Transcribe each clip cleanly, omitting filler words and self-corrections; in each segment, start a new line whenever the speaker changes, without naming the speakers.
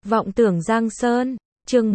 Vọng tưởng Giang Sơn, chương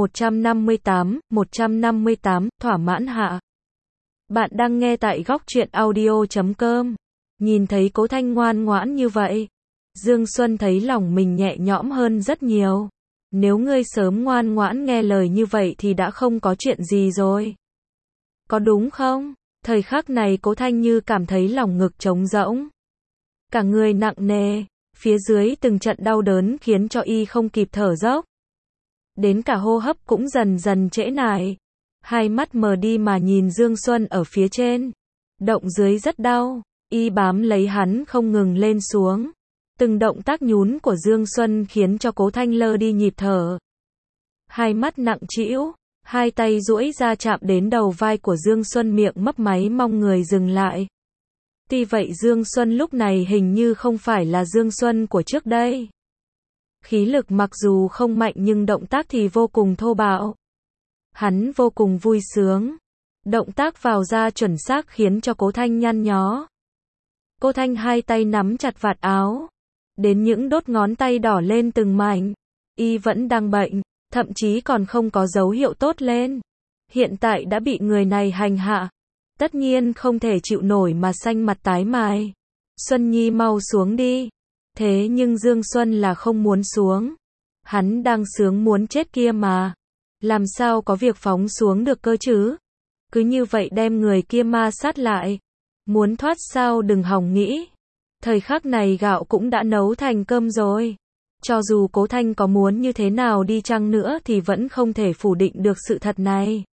158, thỏa mãn hạ. Bạn đang nghe tại góc truyện audio.com. Nhìn thấy Cố Thanh ngoan ngoãn như vậy, Dương Xuân thấy lòng mình nhẹ nhõm hơn rất nhiều. Nếu ngươi sớm ngoan ngoãn nghe lời như vậy thì đã không có chuyện gì rồi. Có đúng không? Thời khắc này Cố Thanh như cảm thấy lòng ngực trống rỗng. Cả người nặng nề, phía dưới từng trận đau đớn khiến cho y không kịp thở dốc. Đến cả hô hấp cũng dần dần trễ nải. Hai mắt mờ đi mà nhìn Dương Xuân ở phía trên. Động dưới rất đau, y bám lấy hắn không ngừng lên xuống. Từng động tác nhún của Dương Xuân khiến cho Cố Thanh lơ đi nhịp thở. Hai mắt nặng trĩu, hai tay duỗi ra chạm đến đầu vai của Dương Xuân, miệng mấp máy mong người dừng lại. Tuy vậy Dương Xuân lúc này hình như không phải là Dương Xuân của trước đây. Khí lực mặc dù không mạnh nhưng động tác thì vô cùng thô bạo. Hắn vô cùng vui sướng. Động tác vào ra chuẩn xác khiến cho Cố Thanh nhăn nhó. Cố Thanh hai tay nắm chặt vạt áo. Đến những đốt ngón tay đỏ lên từng mảnh. Y vẫn đang bệnh, thậm chí còn không có dấu hiệu tốt lên. Hiện tại đã bị người này hành hạ. Tất nhiên không thể chịu nổi mà xanh mặt tái mày. Xuân Nhi mau xuống đi. Thế nhưng Dương Xuân là không muốn xuống. Hắn đang sướng muốn chết kia mà. Làm sao có việc phóng xuống được cơ chứ? Cứ như vậy đem người kia ma sát lại. Muốn thoát sao đừng hòng nghĩ. Thời khắc này gạo cũng đã nấu thành cơm rồi. Cho dù Cố Thanh có muốn như thế nào đi chăng nữa thì vẫn không thể phủ định được sự thật này.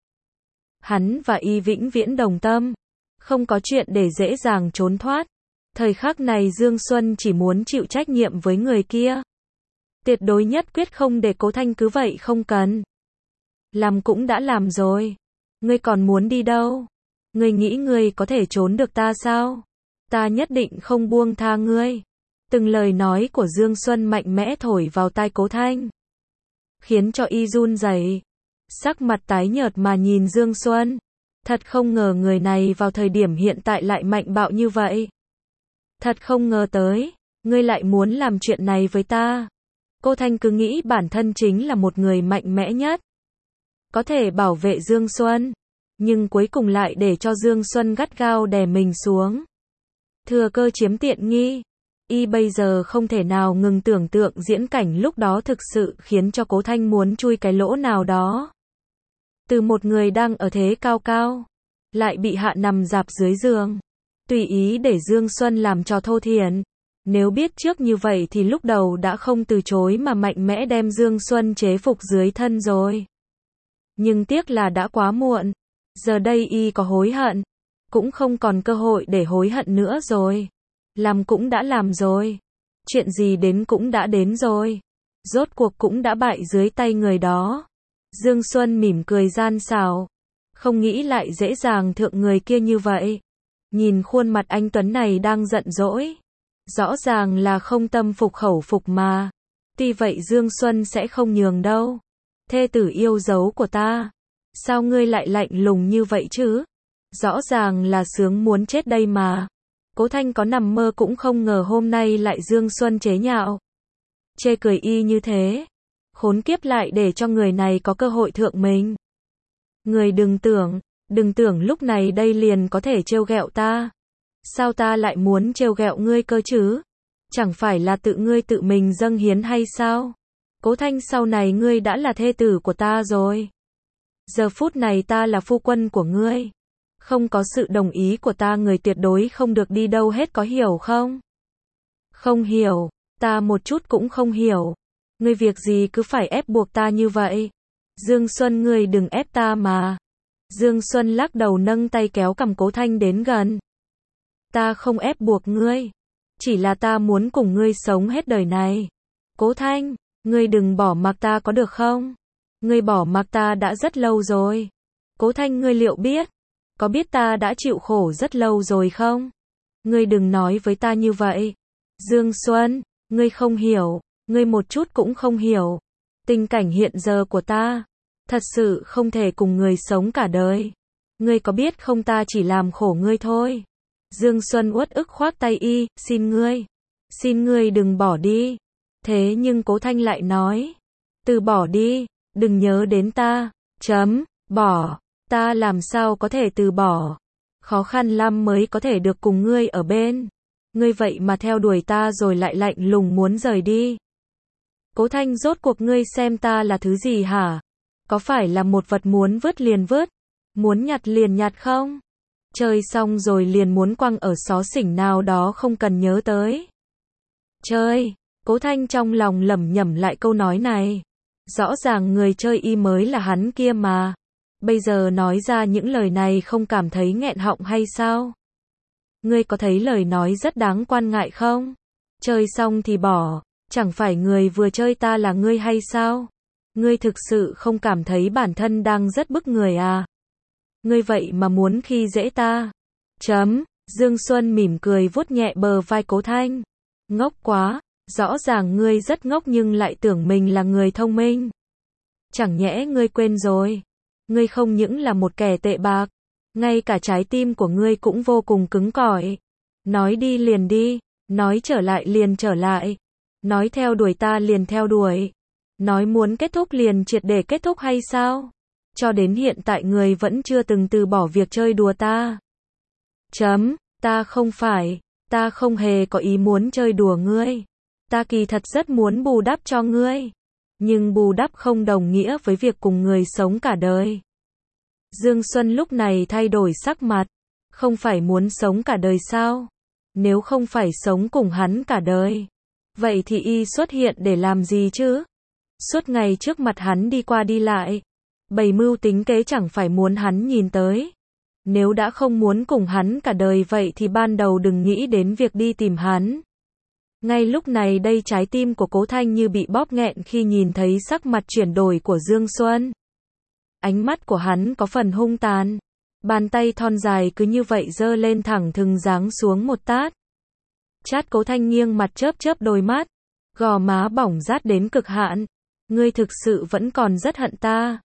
Hắn và y vĩnh viễn đồng tâm. Không có chuyện để dễ dàng trốn thoát. Thời khắc này Dương Xuân chỉ muốn chịu trách nhiệm với người kia. Tuyệt đối nhất quyết không để Cố Thanh cứ vậy không cần. Làm cũng đã làm rồi. Ngươi còn muốn đi đâu? Ngươi nghĩ ngươi có thể trốn được ta sao? Ta nhất định không buông tha ngươi. Từng lời nói của Dương Xuân mạnh mẽ thổi vào tai Cố Thanh. Khiến cho y run rẩy. Sắc mặt tái nhợt mà nhìn Dương Xuân. Thật không ngờ người này vào thời điểm hiện tại lại mạnh bạo như vậy. Thật không ngờ tới, ngươi lại muốn làm chuyện này với ta. Cố Thanh cứ nghĩ bản thân chính là một người mạnh mẽ nhất. Có thể bảo vệ Dương Xuân. Nhưng cuối cùng lại để cho Dương Xuân gắt gao đè mình xuống. Thừa cơ chiếm tiện nghi. Y bây giờ không thể nào ngừng tưởng tượng diễn cảnh lúc đó thực sự khiến cho Cố Thanh muốn chui cái lỗ nào đó. Từ một người đang ở thế cao cao, lại bị hạ nằm rạp dưới giường. Tùy ý để Dương Xuân làm trò thô thiển. Nếu biết trước như vậy thì lúc đầu đã không từ chối mà mạnh mẽ đem Dương Xuân chế phục dưới thân rồi. Nhưng tiếc là đã quá muộn. Giờ đây y có hối hận, cũng không còn cơ hội để hối hận nữa rồi. Làm cũng đã làm rồi. Chuyện gì đến cũng đã đến rồi. Rốt cuộc cũng đã bại dưới tay người đó. Dương Xuân mỉm cười gian xảo. Không nghĩ lại dễ dàng thượng người kia như vậy. Nhìn khuôn mặt anh Tuấn này đang giận dỗi. Rõ ràng là không tâm phục khẩu phục mà. Tuy vậy Dương Xuân sẽ không nhường đâu. Thê tử yêu dấu của ta. Sao ngươi lại lạnh lùng như vậy chứ? Rõ ràng là sướng muốn chết đây mà. Cố Thanh có nằm mơ cũng không ngờ hôm nay lại Dương Xuân chế nhạo. Chê cười y như thế. Khốn kiếp lại để cho người này có cơ hội thượng mình. Người đừng tưởng lúc này đây liền có thể trêu ghẹo ta. Sao ta lại muốn trêu ghẹo ngươi cơ chứ? Chẳng phải là tự ngươi tự mình dâng hiến hay sao? Cố Thanh, sau này ngươi đã là thê tử của ta rồi. Giờ phút này ta là phu quân của ngươi. Không có sự đồng ý của ta người tuyệt đối không được đi đâu hết, có hiểu không? Không hiểu, ta một chút cũng không hiểu. Ngươi việc gì cứ phải ép buộc ta như vậy? Dương Xuân, ngươi đừng ép ta mà. Dương Xuân lắc đầu nâng tay kéo cằm Cố Thanh đến gần. Ta không ép buộc ngươi. Chỉ là ta muốn cùng ngươi sống hết đời này. Cố Thanh, ngươi đừng bỏ mặc ta có được không? Ngươi bỏ mặc ta đã rất lâu rồi. Cố Thanh, ngươi liệu biết? Có biết ta đã chịu khổ rất lâu rồi không? Ngươi đừng nói với ta như vậy. Dương Xuân, ngươi không hiểu. Ngươi một chút cũng không hiểu. Tình cảnh hiện giờ của ta. Thật sự không thể cùng người sống cả đời. Ngươi có biết không, ta chỉ làm khổ ngươi thôi. Dương Xuân uất ức khoác tay y, xin ngươi đừng bỏ đi. Thế nhưng Cố Thanh lại nói, Từ bỏ đi, đừng nhớ đến ta. Bỏ, ta làm sao có thể từ bỏ. Khó khăn lắm mới có thể được cùng ngươi ở bên. Ngươi vậy mà theo đuổi ta rồi lại lạnh lùng muốn rời đi. Cố Thanh, rốt cuộc ngươi xem ta là thứ gì hả? Có phải là một vật muốn vứt liền vứt, muốn nhặt liền nhặt không? Chơi xong rồi liền muốn quăng ở xó xỉnh nào đó không cần nhớ tới. Chơi, Cố Thanh trong lòng lẩm nhẩm lại câu nói này. Rõ ràng người chơi y mới là hắn kia mà. Bây giờ nói ra những lời này không cảm thấy nghẹn họng hay sao? Ngươi có thấy lời nói rất đáng quan ngại không? Chơi xong thì bỏ, chẳng phải người vừa chơi ta là ngươi hay sao? Ngươi thực sự không cảm thấy bản thân đang rất bức người à? Ngươi vậy mà muốn khi dễ ta. Dương Xuân mỉm cười vuốt nhẹ bờ vai Cố Thanh. Ngốc quá, rõ ràng ngươi rất ngốc nhưng lại tưởng mình là người thông minh. Chẳng nhẽ ngươi quên rồi? Ngươi không những là một kẻ tệ bạc, ngay cả trái tim của ngươi cũng vô cùng cứng cỏi. Nói đi liền đi, nói trở lại liền trở lại, nói theo đuổi ta liền theo đuổi, nói muốn kết thúc liền triệt để kết thúc hay sao? Cho đến hiện tại ngươi vẫn chưa từng từ bỏ việc chơi đùa ta. Ta không hề có ý muốn chơi đùa ngươi. Ta kỳ thật rất muốn bù đắp cho ngươi. Nhưng bù đắp không đồng nghĩa với việc cùng người sống cả đời. Dương Xuân lúc này thay đổi sắc mặt. Không phải muốn sống cả đời sao? Nếu không phải sống cùng hắn cả đời, vậy thì y xuất hiện để làm gì chứ? Suốt ngày trước mặt hắn đi qua đi lại, bày mưu tính kế chẳng phải muốn hắn nhìn tới. Nếu đã không muốn cùng hắn cả đời vậy thì ban đầu đừng nghĩ đến việc đi tìm hắn. Ngay lúc này đây trái tim của Cố Thanh như bị bóp nghẹn khi nhìn thấy sắc mặt chuyển đổi của Dương Xuân. Ánh mắt của hắn có phần hung tàn. Bàn tay thon dài cứ như vậy giơ lên thẳng thừng giáng xuống một tát. Chát. Cố Thanh nghiêng mặt chớp chớp đôi mắt. Gò má bỏng rát đến cực hạn. Ngươi thực sự vẫn còn rất hận ta.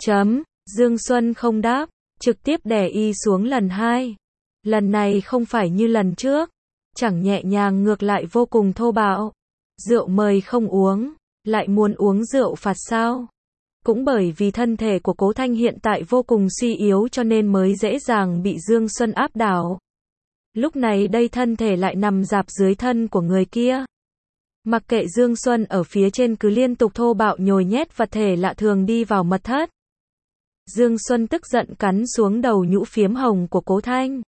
Dương Xuân không đáp, trực tiếp đè y xuống lần hai. Lần này không phải như lần trước. Chẳng nhẹ nhàng ngược lại vô cùng thô bạo. Rượu mời không uống, lại muốn uống rượu phạt sao? Cũng bởi vì thân thể của Cố Thanh hiện tại vô cùng suy yếu cho nên mới dễ dàng bị Dương Xuân áp đảo. Lúc này đây thân thể lại nằm rạp dưới thân của người kia. Mặc kệ Dương Xuân ở phía trên cứ liên tục thô bạo nhồi nhét vật thể lạ thường đi vào mật thất. Dương Xuân tức giận cắn xuống đầu nhũ phiếm hồng của Cố Thanh.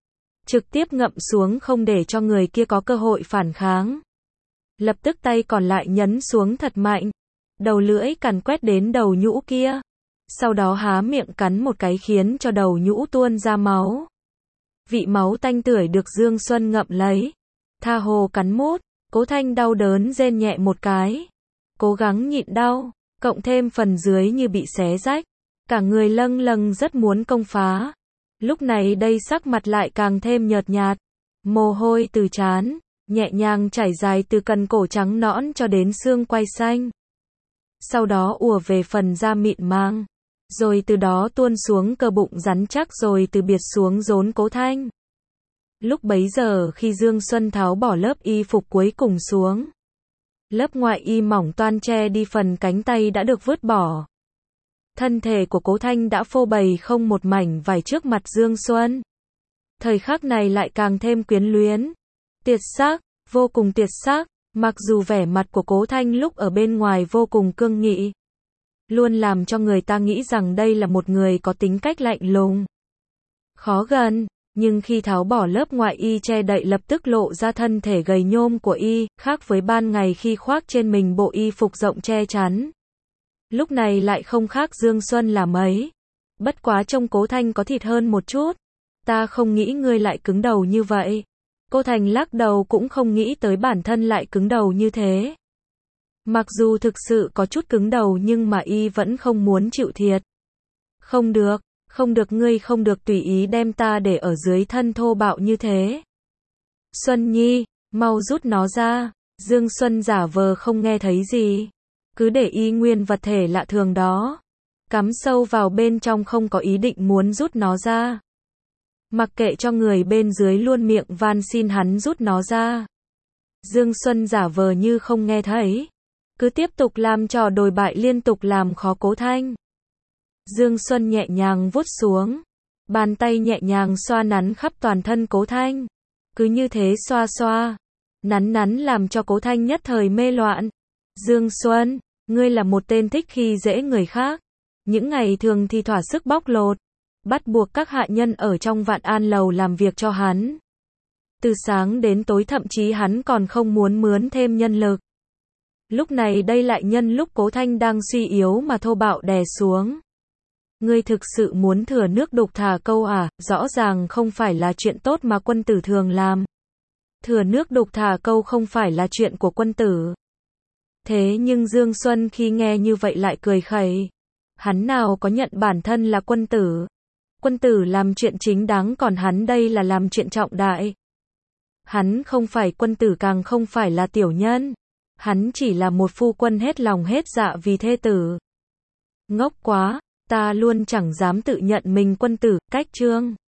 Trực tiếp ngậm xuống không để cho người kia có cơ hội phản kháng. Lập tức tay còn lại nhấn xuống thật mạnh. Đầu lưỡi càn quét đến đầu nhũ kia. Sau đó há miệng cắn một cái khiến cho đầu nhũ tuôn ra máu. Vị máu tanh tưởi được Dương Xuân ngậm lấy. Tha hồ cắn mút. Cố Thanh đau đớn rên nhẹ một cái. Cố gắng nhịn đau. Cộng thêm phần dưới như bị xé rách. Cả người lâng lâng rất muốn công phá. Lúc này đây sắc mặt lại càng thêm nhợt nhạt. Mồ hôi từ trán nhẹ nhàng chảy dài từ cần cổ trắng nõn cho đến xương quai xanh. Sau đó ùa về phần da mịn màng. Rồi từ đó tuôn xuống cơ bụng rắn chắc rồi từ biệt xuống rốn Cố Thanh. Lúc bấy giờ khi Dương Xuân tháo bỏ lớp y phục cuối cùng xuống. Lớp ngoại y mỏng toan che đi phần cánh tay đã được vứt bỏ. Thân thể của Cố Thanh đã phô bày không một mảnh vải trước mặt Dương Xuân. Thời khắc này lại càng thêm quyến luyến. Tuyệt sắc, vô cùng tuyệt sắc. Mặc dù vẻ mặt của Cố Thanh lúc ở bên ngoài vô cùng cương nghị, luôn làm cho người ta nghĩ rằng đây là một người có tính cách lạnh lùng, khó gần, nhưng khi tháo bỏ lớp ngoại y che đậy lập tức lộ ra thân thể gầy nhôm của y, khác với ban ngày khi khoác trên mình bộ y phục rộng che chắn. Lúc này lại không khác Dương Xuân là mấy. Bất quá trông Cố Thanh có thịt hơn một chút. Ta không nghĩ ngươi lại cứng đầu như vậy. Cô Thành lắc đầu cũng không nghĩ tới bản thân lại cứng đầu như thế. Mặc dù thực sự có chút cứng đầu nhưng mà y vẫn không muốn chịu thiệt. Không được ngươi không được tùy ý đem ta để ở dưới thân thô bạo như thế. Xuân Nhi, mau rút nó ra. Dương Xuân giả vờ không nghe thấy gì. Cứ để y nguyên vật thể lạ thường đó. Cắm sâu vào bên trong không có ý định muốn rút nó ra. Mặc kệ cho người bên dưới luôn miệng van xin hắn rút nó ra. Dương Xuân giả vờ như không nghe thấy. cứ tiếp tục làm trò đồi bại liên tục làm khó Cố Thanh. Dương Xuân nhẹ nhàng vuốt xuống, bàn tay nhẹ nhàng xoa nắn khắp toàn thân Cố Thanh. Cứ như thế xoa xoa, nắn nắn làm cho Cố Thanh nhất thời mê loạn. Dương Xuân, ngươi là một tên thích khi dễ người khác. Những ngày thường thì thỏa sức bóc lột, bắt buộc các hạ nhân ở trong Vạn An lầu làm việc cho hắn. Từ sáng đến tối thậm chí hắn còn không muốn mướn thêm nhân lực. Lúc này đây lại nhân lúc Cố Thanh đang suy yếu mà thô bạo đè xuống. Ngươi thực sự muốn thừa nước đục thả câu à? Rõ ràng không phải là chuyện tốt mà quân tử thường làm. Thừa nước đục thả câu không phải là chuyện của quân tử. Thế nhưng Dương Xuân khi nghe như vậy lại cười khẩy. Hắn nào có nhận bản thân là quân tử. Quân tử làm chuyện chính đáng, còn hắn đây là làm chuyện trọng đại. Hắn không phải quân tử, càng không phải là tiểu nhân. Hắn chỉ là một phu quân hết lòng hết dạ vì thê tử. Ngốc quá, ta luôn chẳng dám tự nhận mình quân tử. Cách chương